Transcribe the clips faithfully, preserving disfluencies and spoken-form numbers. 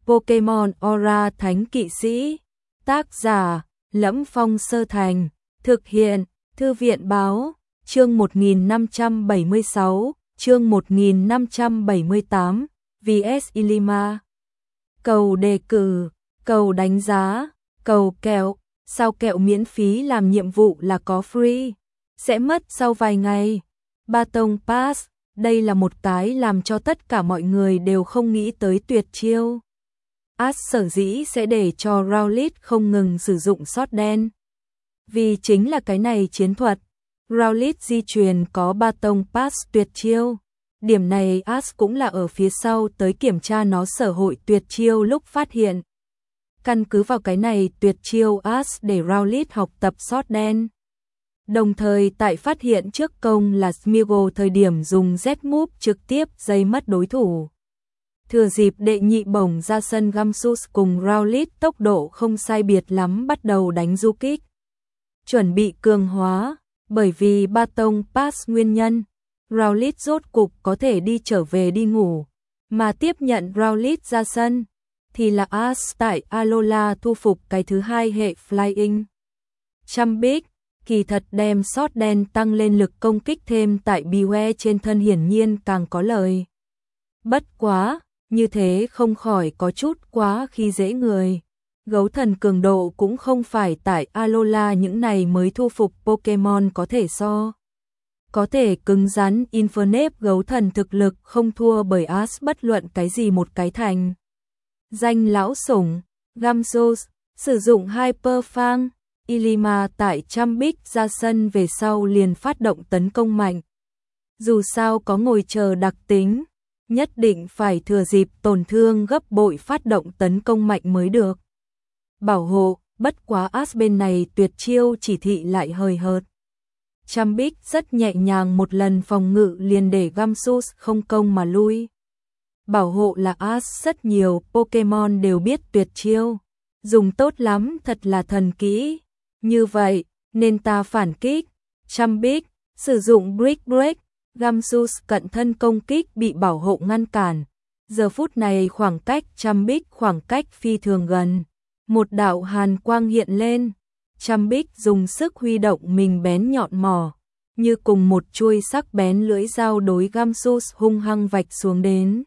Pokemon Aura Thánh Kỵ Sĩ. Tác giả: Lẫm Phong Sơ Thành. Thực hiện: Thư viện Báo. Chương một nghìn năm trăm bảy mươi sáu, chương một nghìn năm trăm bảy mươi tám, vê ét Ilima. Cầu đề cử, cầu đánh giá, cầu kẹo, sao kẹo miễn phí làm nhiệm vụ là có free, sẽ mất sau vài ngày. Baton Pass, đây là một cái làm cho tất cả mọi người đều không nghĩ tới tuyệt chiêu. Ash sở dĩ sẽ để cho Rowlet không ngừng sử dụng sót đen. Vì chính là cái này chiến thuật. Rowlet di truyền có Baton Pass tuyệt chiêu. Điểm này Ash cũng là ở phía sau tới kiểm tra nó sở hội tuyệt chiêu lúc phát hiện. Căn cứ vào cái này tuyệt chiêu Ash để Rowlet học tập sót đen. Đồng thời tại phát hiện trước công là Smeargle thời điểm dùng Z-Move trực tiếp dây mất đối thủ. Thừa dịp đệ nhị bổng ra sân Gamsus cùng Rowlet tốc độ không sai biệt lắm bắt đầu đánh du kích. Chuẩn bị cường hóa, bởi vì Baton Pass nguyên nhân, Rowlet rốt cục có thể đi trở về đi ngủ, mà tiếp nhận Rowlet ra sân, thì là Ash tại Alola thu phục cái thứ hai hệ Flying. Chumbik, kỳ thật đem sót đen tăng lên lực công kích thêm tại Beware trên thân hiển nhiên càng có lời. Bất quá, như thế không khỏi có chút quá khi dễ người. Gấu thần cường độ cũng không phải tại Alola những này mới thu phục Pokemon có thể so. Có thể cứng rắn Infernape gấu thần thực lực không thua bởi Ash bất luận cái gì một cái thành. Danh lão sủng, Gamsus, sử dụng Hyper Fang, Ilima tại Chumbik ra sân về sau liền phát động tấn công mạnh. Dù sao có ngồi chờ đặc tính, nhất định phải thừa dịp tổn thương gấp bội phát động tấn công mạnh mới được. Bảo hộ, bất quá Ash bên này tuyệt chiêu chỉ thị lại hời hợt. Chumbik rất nhẹ nhàng một lần phòng ngự liền để Gamsus không công mà lui. Bảo hộ là Ash rất nhiều Pokemon đều biết tuyệt chiêu. Dùng tốt lắm thật là thần kỹ. Như vậy, nên ta phản kích. Chumbik, sử dụng Brick Break. Gamsus cận thân công kích bị bảo hộ ngăn cản. Giờ phút này khoảng cách Chumbik khoảng cách phi thường gần. Một đạo hàn quang hiện lên. Chumbik dùng sức huy động mình bén nhọn mỏ, như cùng một chuôi sắc bén lưỡi dao đối Gamsus hung hăng vạch xuống đến.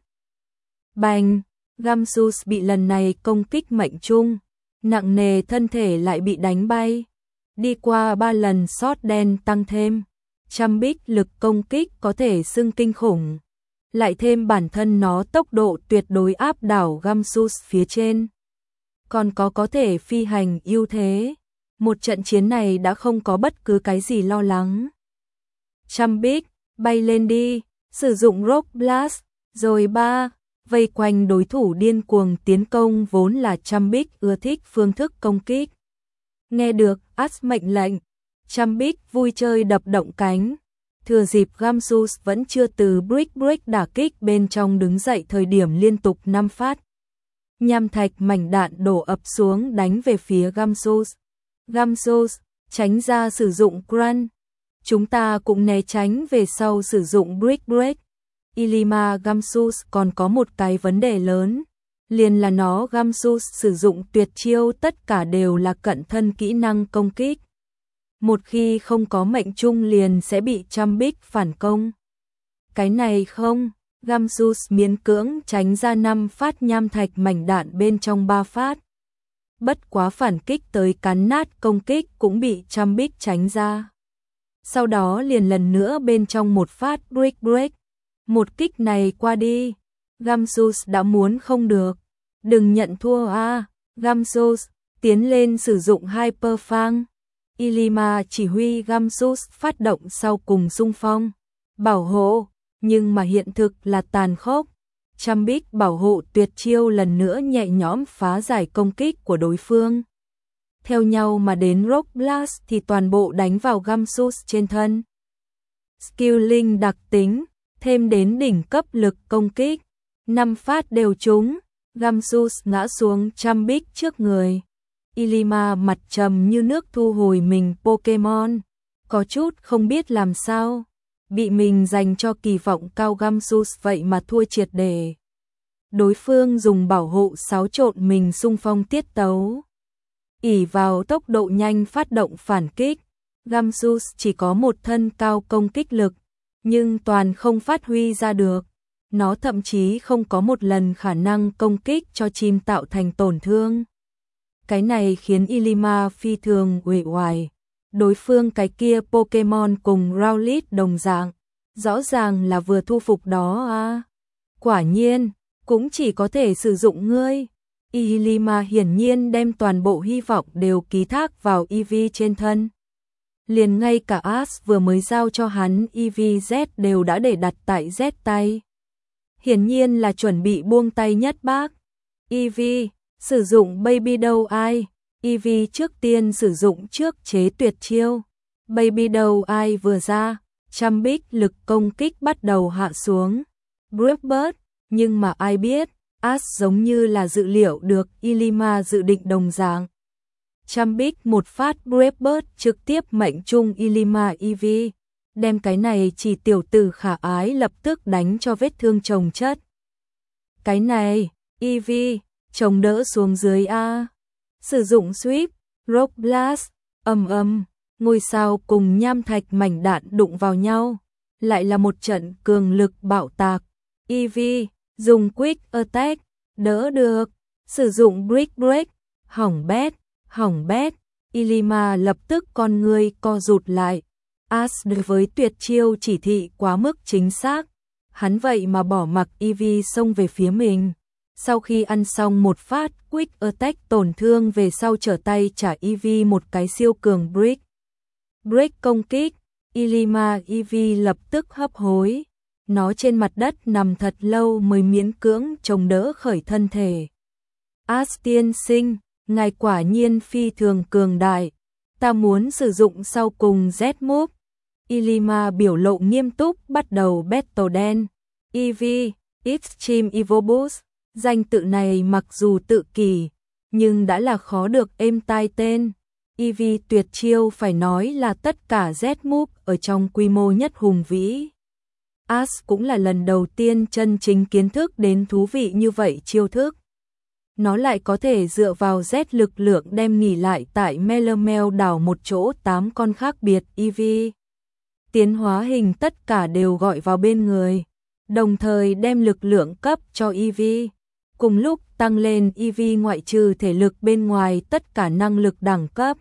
Bành, Gamsus bị lần này công kích mệnh trung, nặng nề thân thể lại bị đánh bay. Đi qua ba lần sót đen tăng thêm, Chumbik lực công kích có thể xưng kinh khủng. Lại thêm bản thân nó tốc độ tuyệt đối áp đảo Gamsus phía trên. Còn có có thể phi hành ưu thế. Một trận chiến này đã không có bất cứ cái gì lo lắng. Chumbik, bay lên đi, sử dụng Rock Blast, rồi ba, vây quanh đối thủ điên cuồng tiến công vốn là Chumbik ưa thích phương thức công kích. Nghe được Ash mệnh lệnh, Chumbik vui chơi đập động cánh. Thừa dịp Gamsus vẫn chưa từ Brick Break đả kích bên trong đứng dậy thời điểm liên tục năm phát. Nham thạch mảnh đạn đổ ập xuống đánh về phía Gamsus. Gamsus, tránh ra sử dụng Crunch. Chúng ta cũng né tránh về sau sử dụng Brick Break. Ilima Gamsus còn có một cái vấn đề lớn. Liền là nó Gamsus sử dụng tuyệt chiêu tất cả đều là cận thân kỹ năng công kích. Một khi không có mệnh trung liền sẽ bị Chumbik phản công. Cái này không, Gamsus miễn cưỡng tránh ra năm phát nham thạch mảnh đạn bên trong ba phát. Bất quá phản kích tới cắn nát công kích cũng bị Chumbik tránh ra. Sau đó liền lần nữa bên trong một phát Brick Break. Một kích này qua đi, Gamsus đã muốn không được. Đừng nhận thua a, Gamsus, tiến lên sử dụng Hyper Fang. Ilima chỉ huy Gamsus phát động sau cùng xung phong, bảo hộ, nhưng mà hiện thực là tàn khốc. Chumbik bảo hộ tuyệt chiêu lần nữa nhẹ nhõm phá giải công kích của đối phương. Theo nhau mà đến Rock Blast thì toàn bộ đánh vào Gamsus trên thân. Skilling đặc tính, thêm đến đỉnh cấp lực công kích, năm phát đều trúng, Gamsus ngã xuống Chumbik trước người. Ilima mặt trầm như nước thu hồi mình Pokemon, có chút không biết làm sao, bị mình dành cho kỳ vọng cao Gamsus vậy mà thua triệt để. đối phương dùng bảo hộ xáo trộn mình xung phong tiết tấu. Ỷ vào tốc độ nhanh phát động phản kích, Gamsus chỉ có một thân cao công kích lực, nhưng toàn không phát huy ra được. Nó thậm chí không có một lần khả năng công kích cho chim tạo thành tổn thương. Cái này khiến Ilima phi thường uể oải. Đối phương cái kia Pokemon cùng Rowlet đồng dạng, rõ ràng là vừa thu phục đó à. Quả nhiên, cũng chỉ có thể sử dụng ngươi. Ilima hiển nhiên đem toàn bộ hy vọng đều ký thác vào Eevee trên thân. Liền ngay cả Ash vừa mới giao cho hắn Eevee Z đều đã để đặt tại Z tay. Hiển nhiên là chuẩn bị buông tay nhất bác. Eevee, sử dụng Baby Doll Eye. Eevee trước tiên sử dụng trước chế tuyệt chiêu. Baby Doll Eye vừa ra, Trumbic lực công kích bắt đầu hạ xuống. Brave, nhưng mà ai biết, Ash giống như là dự liệu được Ilima dự định đồng dạng. Trumbic một phát Brave trực tiếp mệnh trung Ilima Eevee, đem cái này chỉ tiểu tử khả ái lập tức đánh cho vết thương chồng chất. Cái này, Eevee, chống đỡ xuống dưới A. Sử dụng Sweep, Rock Blast, ầm ầm, ngôi sao cùng nham thạch mảnh đạn đụng vào nhau. Lại là một trận cường lực bạo tạc. Eevee, dùng Quick Attack, đỡ được. Sử dụng Brick Break, hỏng bét, hỏng bét. Ilima lập tức con người co rụt lại. Ash đối với tuyệt chiêu chỉ thị quá mức chính xác. Hắn vậy mà bỏ mặc Eevee xông về phía mình. Sau khi ăn xong một phát Quick Attack tổn thương về sau trở tay trả Eevee một cái siêu cường Brick Break công kích. Ilima Eevee lập tức hấp hối. Nó trên mặt đất nằm thật lâu mới miễn cưỡng chống đỡ khởi thân thể. Ash tiên sinh, ngài quả nhiên phi thường cường đại. Ta muốn sử dụng sau cùng Z-Move. Ilima biểu lộ nghiêm túc bắt đầu battle đen. Eevee, Extreme Evo Boost. Danh tự này mặc dù tự kỷ, nhưng đã là khó được êm tai tên. Eevee tuyệt chiêu phải nói là tất cả Z-Move ở trong quy mô nhất hùng vĩ. Ash cũng là lần đầu tiên chân chính kiến thức đến thú vị như vậy chiêu thức. Nó lại có thể dựa vào Z lực lượng đem nghỉ lại tại Melemel đảo một chỗ tám con khác biệt Eevee. Tiến hóa hình tất cả đều gọi vào bên người, đồng thời đem lực lượng cấp cho Eevee. Cùng lúc tăng lên Eevee ngoại trừ thể lực bên ngoài tất cả năng lực đẳng cấp.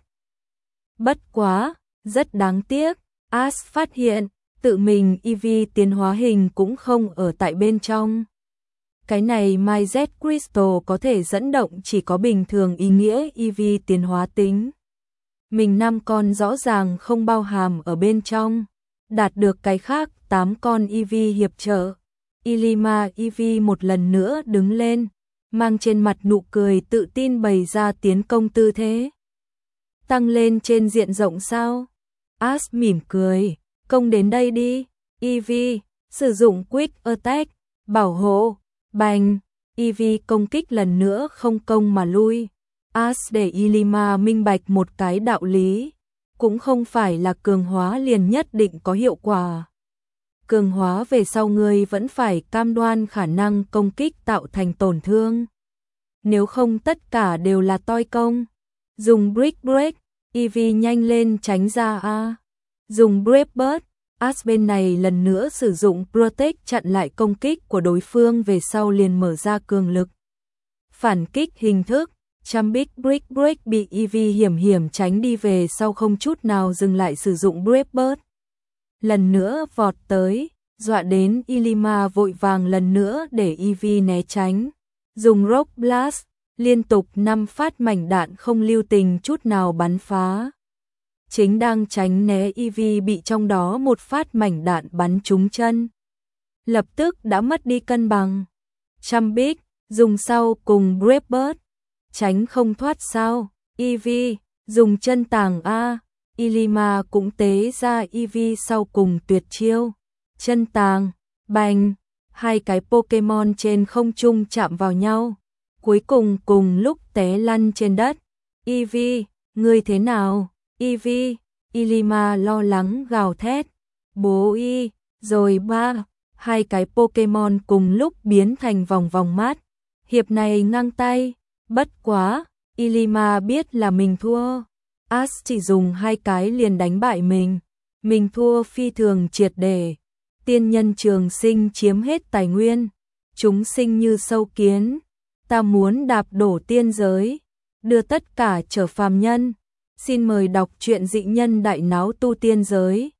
Bất quá, rất đáng tiếc, Ash phát hiện, tự mình Eevee tiến hóa hình cũng không ở tại bên trong. Cái này My Z Crystal có thể dẫn động chỉ có bình thường ý nghĩa Eevee tiến hóa tính. Mình năm con rõ ràng không bao hàm ở bên trong, đạt được cái khác tám con Eevee hiệp trợ. Ilima Eevee một lần nữa đứng lên, mang trên mặt nụ cười tự tin bày ra tiến công tư thế. Tăng lên trên diện rộng sao? Ash mỉm cười, công đến đây đi. Eevee, sử dụng Quick Attack, bảo hộ, bành. Eevee công kích lần nữa không công mà lui. Ash để Ilima minh bạch một cái đạo lý, cũng không phải là cường hóa liền nhất định có hiệu quả. Cường hóa về sau ngươi vẫn phải cam đoan khả năng công kích tạo thành tổn thương. Nếu không tất cả đều là toi công. Dùng Brick Break, Eevee nhanh lên tránh ra a. Dùng Brave Bird, Ash bên này lần nữa sử dụng Protect chặn lại công kích của đối phương về sau liền mở ra cường lực. Phản kích hình thức, Trumbic Brick Break bị Eevee hiểm hiểm tránh đi về sau không chút nào dừng lại sử dụng Brave Bird. Lần nữa vọt tới, dọa đến Ilima vội vàng lần nữa để Eevee né tránh. Dùng Rock Blast, liên tục năm phát mảnh đạn không lưu tình chút nào bắn phá. Chính đang tránh né Eevee bị trong đó một phát mảnh đạn bắn trúng chân. Lập tức đã mất đi cân bằng. Trumbic, dùng sau cùng Brave Bird. Tránh không thoát sao. Eevee, dùng chân tàng A. Ilima cũng tế ra Eevee sau cùng tuyệt chiêu. Chân tàng, bành. Hai cái Pokemon trên không trung chạm vào nhau. Cuối cùng cùng lúc té lăn trên đất. Eevee, ngươi thế nào? Eevee, Ilima lo lắng gào thét. Bố y, rồi ba, hai cái Pokemon cùng lúc biến thành vòng vòng mát. Hiệp này ngang tay, bất quá, Ilima biết là mình thua. Ash chỉ dùng hai cái liền đánh bại mình. Mình thua phi thường triệt để. Tiên nhân trường sinh chiếm hết tài nguyên. Chúng sinh như sâu kiến. Ta muốn đạp đổ tiên giới. Đưa tất cả trở phàm nhân. Xin mời đọc truyện Dị Nhân Đại Náo Tu Tiên Giới.